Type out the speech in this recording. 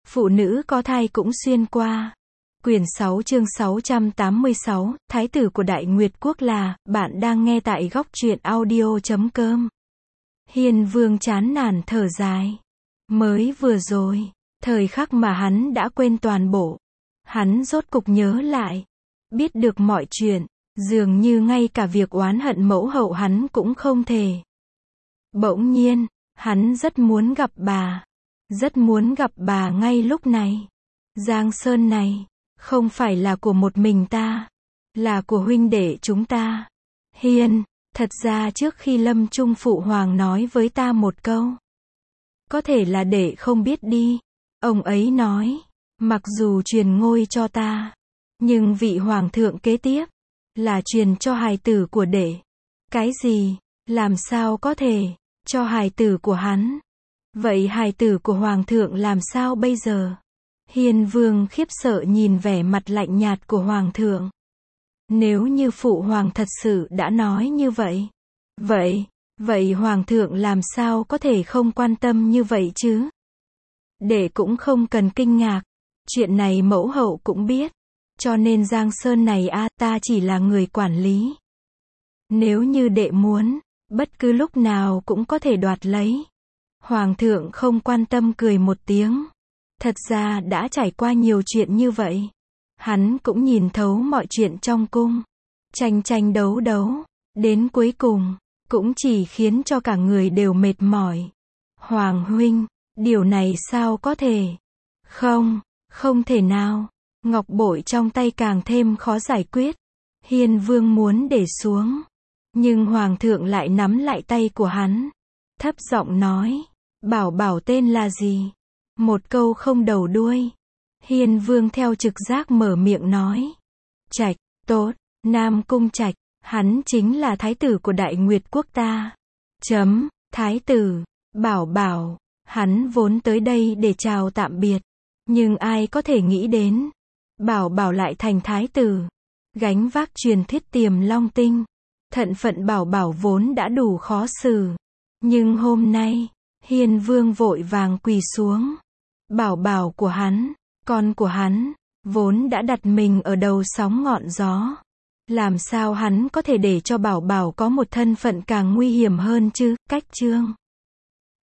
Phụ nữ có thai cũng xuyên qua. Quyển 6 chương 686, Thái tử của Đại Nguyệt Quốc là, bạn đang nghe tại góc truyện audio.com. Hiên Vương chán nản thở dài. Mới vừa rồi, thời khắc mà hắn đã quên toàn bộ. Hắn rốt cục nhớ lại. Biết được mọi chuyện, dường như ngay cả việc oán hận mẫu hậu hắn cũng không thể. Bỗng nhiên, hắn rất muốn gặp bà. Rất muốn gặp bà ngay lúc này. Giang Sơn này, không phải là của một mình ta, là của huynh đệ chúng ta. Hiên, thật ra trước khi lâm trung phụ hoàng nói với ta một câu. Có thể là đệ không biết đi. Ông ấy nói, mặc dù truyền ngôi cho ta, nhưng vị hoàng thượng kế tiếp, là truyền cho hài tử của đệ. Cái gì? Làm sao có thể, cho hài tử của hắn? Vậy hài tử của hoàng thượng làm sao bây giờ? Hiên Vương khiếp sợ nhìn vẻ mặt lạnh nhạt của hoàng thượng. Nếu như phụ hoàng thật sự đã nói như vậy. Vậy hoàng thượng làm sao có thể không quan tâm như vậy chứ? Đệ cũng không cần kinh ngạc. Chuyện này mẫu hậu cũng biết. Cho nên Giang Sơn này ta chỉ là người quản lý. Nếu như đệ muốn, bất cứ lúc nào cũng có thể đoạt lấy. Hoàng thượng không quan tâm cười một tiếng. Thật ra đã trải qua nhiều chuyện như vậy. Hắn cũng nhìn thấu mọi chuyện trong cung. Tranh đấu. Đến cuối cùng, cũng chỉ khiến cho cả người đều mệt mỏi. Hoàng huynh, điều này sao có thể? Không thể nào. Ngọc bội trong tay càng thêm khó giải quyết. Hiên Vương muốn để xuống. Nhưng Hoàng thượng lại nắm lại tay của hắn. Thấp giọng nói. Bảo tên là gì? Một câu không đầu đuôi. Hiên Vương theo trực giác mở miệng nói. Trạch, tốt, Nam Cung Trạch, hắn chính là thái tử của Đại Nguyệt Quốc ta. Thái tử, Bảo, hắn vốn tới đây để chào tạm biệt. Nhưng ai có thể nghĩ đến, Bảo lại thành thái tử. Gánh vác truyền thuyết Tiềm Long Tinh. Thận phận Bảo vốn đã đủ khó xử. Nhưng hôm nay, Hiên Vương vội vàng quỳ xuống. Bảo của hắn, con của hắn, vốn đã đặt mình ở đầu sóng ngọn gió. Làm sao hắn có thể để cho Bảo có một thân phận càng nguy hiểm hơn chứ? Cách chương